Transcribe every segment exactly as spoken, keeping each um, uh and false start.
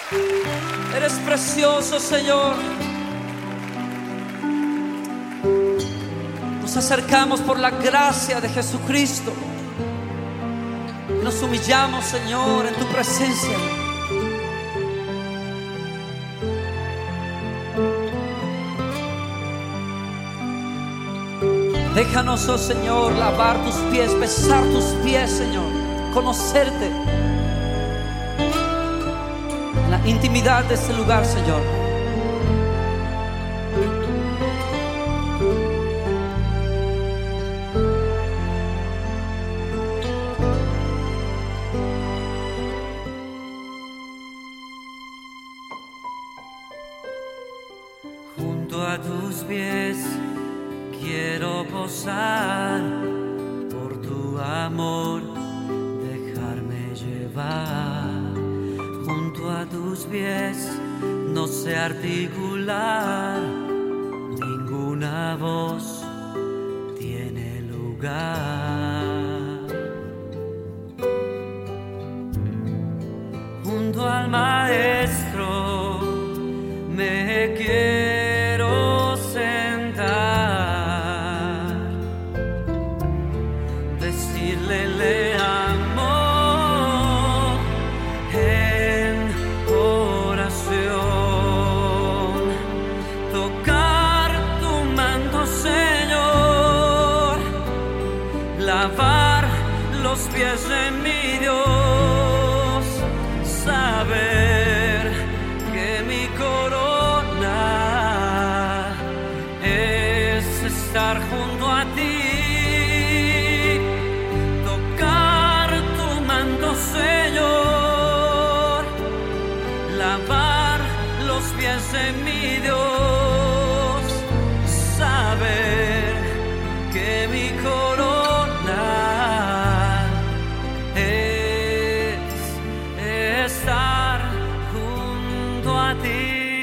Eres precioso, Señor. Nos acercamos por la gracia de Jesucristo. Nos humillamos, Señor, en tu presencia. Déjanos, oh Señor, lavar tus pies, besar tus pies, Señor, conocerte en la intimidad de este lugar, Señor. Junto a tus pies quiero posar, por tu amor dejarme llevar. Junto a tus pies no sé articular, ninguna voz tiene lugar. Junto al Maestro me quiero sentar, decirle le amo en oración, tocar tu manto, Señor, lavar los pies de mi Dios, saber que mi corona es estar junto a ti. Señor, lavar los pies de mi Dios, saber que mi corona es estar junto a ti.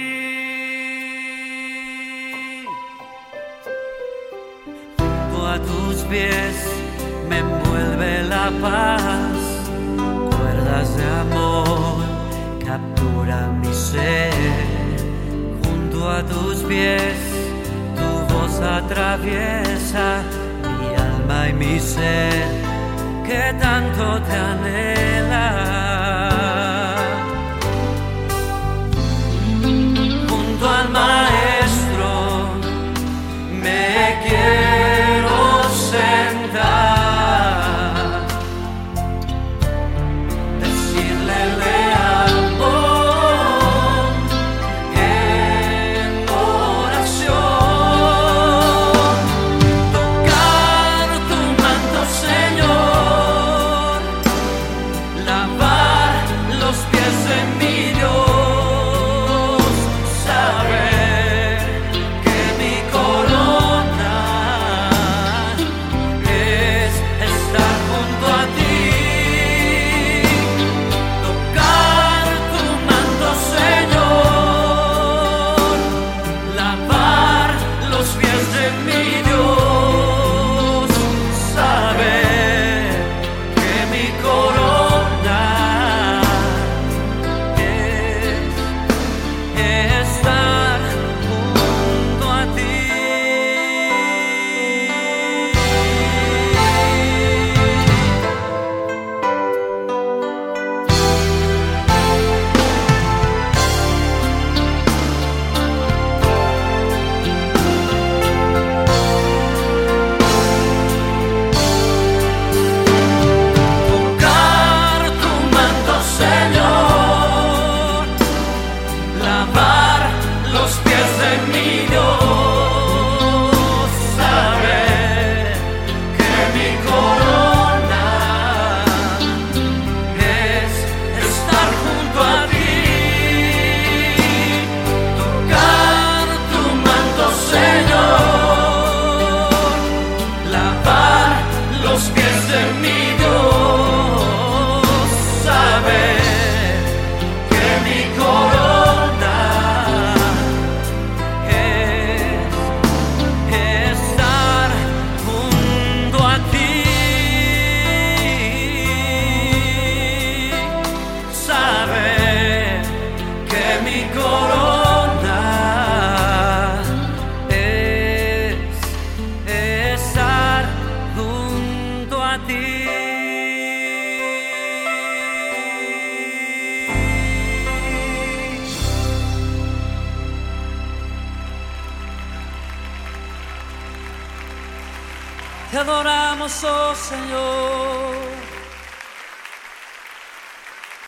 Junto a tus pies me envuelve la paz, de amor captura mi ser. Junto a tus pies tu voz atraviesa mi alma y mi ser, que tanto te anhela. Junto al Maestro me quiero sentar, mi corona Te adoramos, oh Señor.